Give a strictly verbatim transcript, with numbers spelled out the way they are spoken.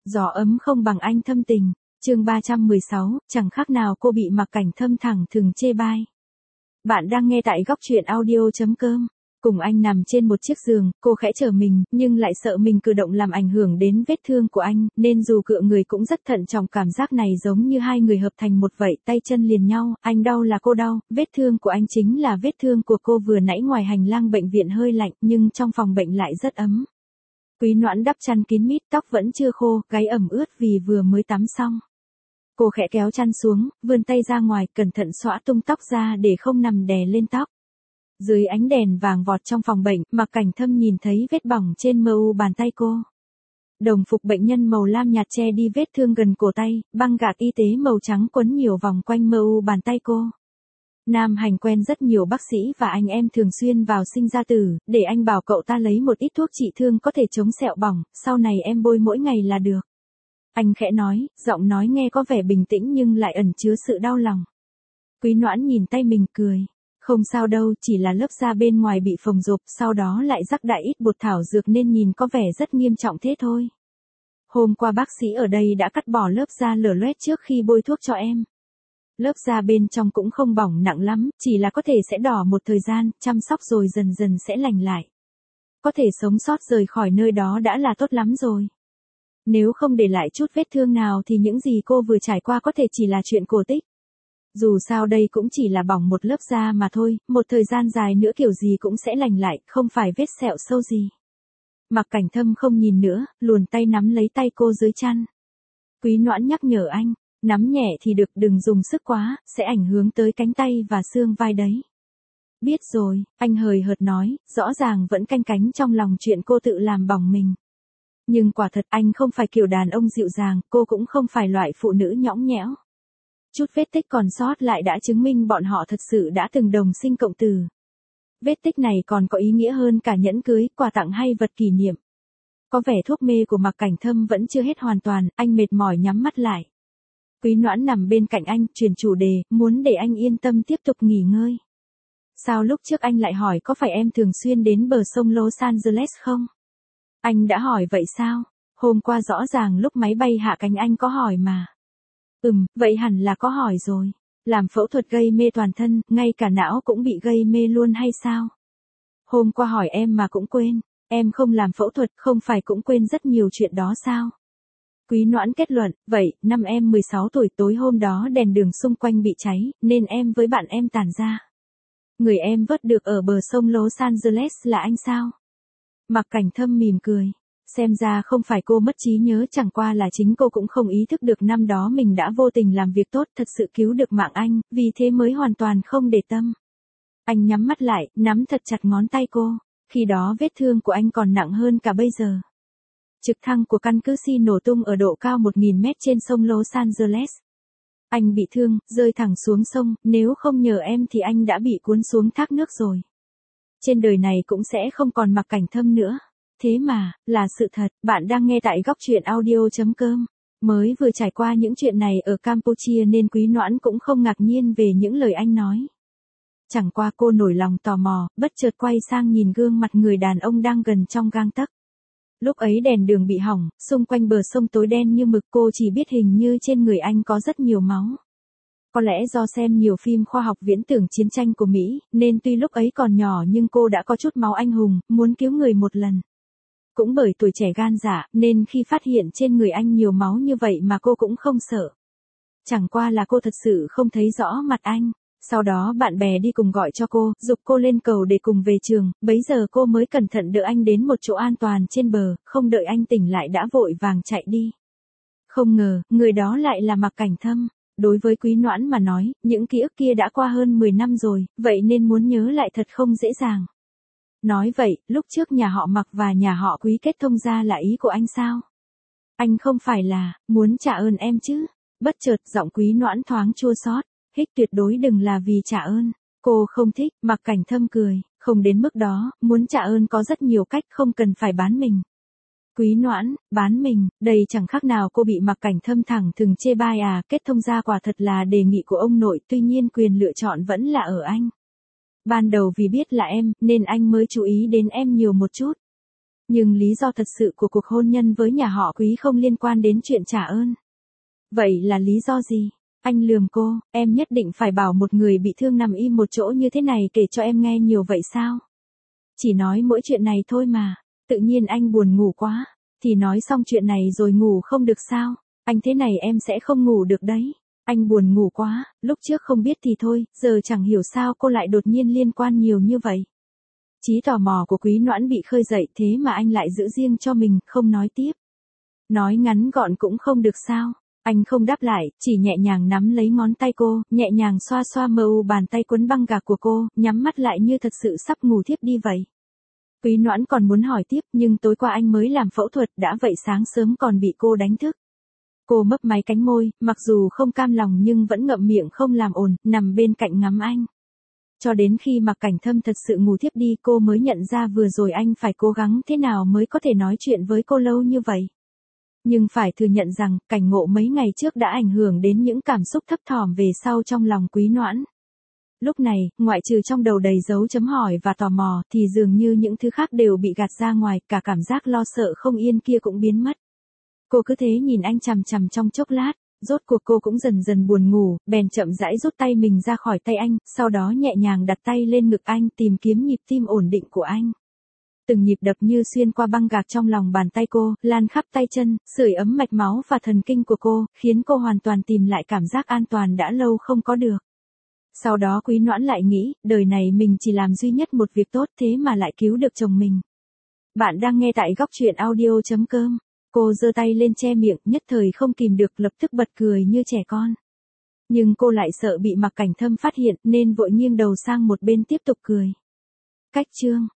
Gió ấm không bằng anh thâm tình. Chương ba trăm mười sáu, chẳng khác nào cô bị Mặc Cảnh Thâm thẳng thừng chê bai. Bạn đang nghe tại góc truyện audio chấm com. Cùng anh nằm trên một chiếc giường, cô khẽ trở mình, nhưng lại sợ mình cử động làm ảnh hưởng đến vết thương của anh, nên dù cựa người cũng rất thận trọng. Cảm giác này giống như hai người hợp thành một vậy, tay chân liền nhau, anh đau là cô đau, vết thương của anh chính là vết thương của cô. Vừa nãy ngoài hành lang bệnh viện hơi lạnh, nhưng trong phòng bệnh lại rất ấm. Quý Noãn đắp chăn kín mít, tóc vẫn chưa khô, gáy ẩm ướt vì vừa mới tắm xong. Cô khẽ kéo chăn xuống, vươn tay ra ngoài, cẩn thận xõa tung tóc ra để không nằm đè lên tóc. Dưới ánh đèn vàng vọt trong phòng bệnh, Mặc Cảnh Thâm nhìn thấy vết bỏng trên mờ u bàn tay cô. Đồng phục bệnh nhân màu lam nhạt che đi vết thương gần cổ tay, băng gạc y tế màu trắng quấn nhiều vòng quanh mờ u bàn tay cô. Nam Hành quen rất nhiều bác sĩ và anh em thường xuyên vào sinh ra tử, để anh bảo cậu ta lấy một ít thuốc trị thương có thể chống sẹo bỏng, sau này em bôi mỗi ngày là được. Anh khẽ nói, giọng nói nghe có vẻ bình tĩnh nhưng lại ẩn chứa sự đau lòng. Quý Noãn nhìn tay mình cười. Không sao đâu, chỉ là lớp da bên ngoài bị phồng rộp, sau đó lại rắc đại ít bột thảo dược nên nhìn có vẻ rất nghiêm trọng thế thôi. Hôm qua bác sĩ ở đây đã cắt bỏ lớp da lở loét trước khi bôi thuốc cho em. Lớp da bên trong cũng không bỏng nặng lắm, chỉ là có thể sẽ đỏ một thời gian, chăm sóc rồi dần dần sẽ lành lại. Có thể sống sót rời khỏi nơi đó đã là tốt lắm rồi. Nếu không để lại chút vết thương nào thì những gì cô vừa trải qua có thể chỉ là chuyện cổ tích. Dù sao đây cũng chỉ là bỏng một lớp da mà thôi, một thời gian dài nữa kiểu gì cũng sẽ lành lại, không phải vết sẹo sâu gì. Mặc Cảnh Thâm không nhìn nữa, luồn tay nắm lấy tay cô dưới chăn. Quý Noãn nhắc nhở anh, nắm nhẹ thì được, đừng dùng sức quá, sẽ ảnh hưởng tới cánh tay và xương vai đấy. Biết rồi, anh hời hợt nói, rõ ràng vẫn canh cánh trong lòng chuyện cô tự làm bỏng mình. Nhưng quả thật anh không phải kiểu đàn ông dịu dàng, cô cũng không phải loại phụ nữ nhõng nhẽo. Chút vết tích còn sót lại đã chứng minh bọn họ thật sự đã từng đồng sinh cộng tử. Vết tích này còn có ý nghĩa hơn cả nhẫn cưới, quà tặng hay vật kỷ niệm. Có vẻ thuốc mê của Mặc Cảnh Thâm vẫn chưa hết hoàn toàn, anh mệt mỏi nhắm mắt lại. Quý Noãn nằm bên cạnh anh, chuyển chủ đề, muốn để anh yên tâm tiếp tục nghỉ ngơi. Sao lúc trước anh lại hỏi có phải em thường xuyên đến bờ sông Los Angeles không? Anh đã hỏi vậy sao? Hôm qua rõ ràng lúc máy bay hạ cánh anh có hỏi mà. Ừm, vậy hẳn là có hỏi rồi. Làm phẫu thuật gây mê toàn thân, ngay cả não cũng bị gây mê luôn hay sao? Hôm qua hỏi em mà cũng quên. Em không làm phẫu thuật, không phải cũng quên rất nhiều chuyện đó sao? Quý Noãn kết luận, vậy, năm em mười sáu tuổi, tối hôm đó đèn đường xung quanh bị cháy, nên em với bạn em tản ra. Người em vớt được ở bờ sông Los Angeles là anh sao? Mặc Cảnh Thâm mỉm cười. Xem ra không phải cô mất trí nhớ, chẳng qua là chính cô cũng không ý thức được năm đó mình đã vô tình làm việc tốt, thật sự cứu được mạng anh, vì thế mới hoàn toàn không để tâm. Anh nhắm mắt lại, nắm thật chặt ngón tay cô, khi đó vết thương của anh còn nặng hơn cả bây giờ. Trực thăng của căn cứ Si nổ tung ở độ cao một nghìn mét trên sông Los Angeles. Anh bị thương, rơi thẳng xuống sông, nếu không nhờ em thì anh đã bị cuốn xuống thác nước rồi. Trên đời này cũng sẽ không còn Mặc Cảnh Thâm nữa. Thế mà, là sự thật. Bạn đang nghe tại góc truyện audio chấm com. Mới vừa trải qua những chuyện này ở Campuchia nên Quý Noãn cũng không ngạc nhiên về những lời anh nói. Chẳng qua cô nổi lòng tò mò, bất chợt quay sang nhìn gương mặt người đàn ông đang gần trong gang tấc. Lúc ấy đèn đường bị hỏng, xung quanh bờ sông tối đen như mực, cô chỉ biết hình như trên người anh có rất nhiều máu. Có lẽ do xem nhiều phim khoa học viễn tưởng chiến tranh của Mỹ, nên tuy lúc ấy còn nhỏ nhưng cô đã có chút máu anh hùng, muốn cứu người một lần. Cũng bởi tuổi trẻ gan dạ, nên khi phát hiện trên người anh nhiều máu như vậy mà cô cũng không sợ. Chẳng qua là cô thật sự không thấy rõ mặt anh. Sau đó bạn bè đi cùng gọi cho cô, giục cô lên cầu để cùng về trường, bấy giờ cô mới cẩn thận đỡ anh đến một chỗ an toàn trên bờ, không đợi anh tỉnh lại đã vội vàng chạy đi. Không ngờ, người đó lại là Mặc Cảnh Thâm. Đối với Quý Noãn mà nói, những ký ức kia đã qua hơn mười năm rồi, vậy nên muốn nhớ lại thật không dễ dàng. Nói vậy, lúc trước nhà họ Mặc và nhà họ Quý kết thông ra là ý của anh sao? Anh không phải là, muốn trả ơn em chứ? Bất chợt giọng Quý Noãn thoáng chua xót. Hích tuyệt đối đừng là vì trả ơn. Cô không thích. Mặc Cảnh Thâm cười, không đến mức đó, muốn trả ơn có rất nhiều cách, không cần phải bán mình. Quý Noãn, bán mình, đây chẳng khác nào cô bị Mặc Cảnh Thâm thẳng thừng chê bai à, kết thông gia quả thật là đề nghị của ông nội, tuy nhiên quyền lựa chọn vẫn là ở anh. Ban đầu vì biết là em, nên anh mới chú ý đến em nhiều một chút. Nhưng lý do thật sự của cuộc hôn nhân với nhà họ Quý không liên quan đến chuyện trả ơn. Vậy là lý do gì? Anh lườm cô, em nhất định phải bảo một người bị thương nằm im một chỗ như thế này kể cho em nghe nhiều vậy sao? Chỉ nói mỗi chuyện này thôi mà, tự nhiên anh buồn ngủ quá, thì nói xong chuyện này rồi ngủ không được sao? Anh thế này em sẽ không ngủ được đấy. Anh buồn ngủ quá, lúc trước không biết thì thôi, giờ chẳng hiểu sao cô lại đột nhiên liên quan nhiều như vậy. Trí tò mò của Quý Noãn bị khơi dậy thế mà anh lại giữ riêng cho mình, không nói tiếp. Nói ngắn gọn cũng không được sao? Anh không đáp lại, chỉ nhẹ nhàng nắm lấy ngón tay cô, nhẹ nhàng xoa xoa mờ u bàn tay quấn băng gạc của cô, nhắm mắt lại như thật sự sắp ngủ thiếp đi vậy. Quý Noãn còn muốn hỏi tiếp, nhưng tối qua anh mới làm phẫu thuật, đã vậy sáng sớm còn bị cô đánh thức. Cô mấp máy cánh môi, mặc dù không cam lòng nhưng vẫn ngậm miệng không làm ồn, nằm bên cạnh ngắm anh. Cho đến khi Mạc Cảnh Thâm thật sự ngủ thiếp đi cô mới nhận ra vừa rồi anh phải cố gắng thế nào mới có thể nói chuyện với cô lâu như vậy. Nhưng phải thừa nhận rằng, cảnh ngộ mấy ngày trước đã ảnh hưởng đến những cảm xúc thấp thỏm về sau trong lòng Quý Noãn. Lúc này, ngoại trừ trong đầu đầy dấu chấm hỏi và tò mò, thì dường như những thứ khác đều bị gạt ra ngoài, cả cảm giác lo sợ không yên kia cũng biến mất. Cô cứ thế nhìn anh chằm chằm trong chốc lát, rốt cuộc cô cũng dần dần buồn ngủ, bèn chậm rãi rút tay mình ra khỏi tay anh, sau đó nhẹ nhàng đặt tay lên ngực anh tìm kiếm nhịp tim ổn định của anh. Từng nhịp đập như xuyên qua băng gạc trong lòng bàn tay cô, lan khắp tay chân, sưởi ấm mạch máu và thần kinh của cô, khiến cô hoàn toàn tìm lại cảm giác an toàn đã lâu không có được. Sau đó Quý Noãn lại nghĩ, đời này mình chỉ làm duy nhất một việc tốt thế mà lại cứu được chồng mình. Bạn đang nghe tại góc truyện audio chấm com. Cô giơ tay lên che miệng, nhất thời không kìm được lập tức bật cười như trẻ con. Nhưng cô lại sợ bị Mạc Cảnh Thâm phát hiện nên vội nghiêng đầu sang một bên tiếp tục cười. Cách chương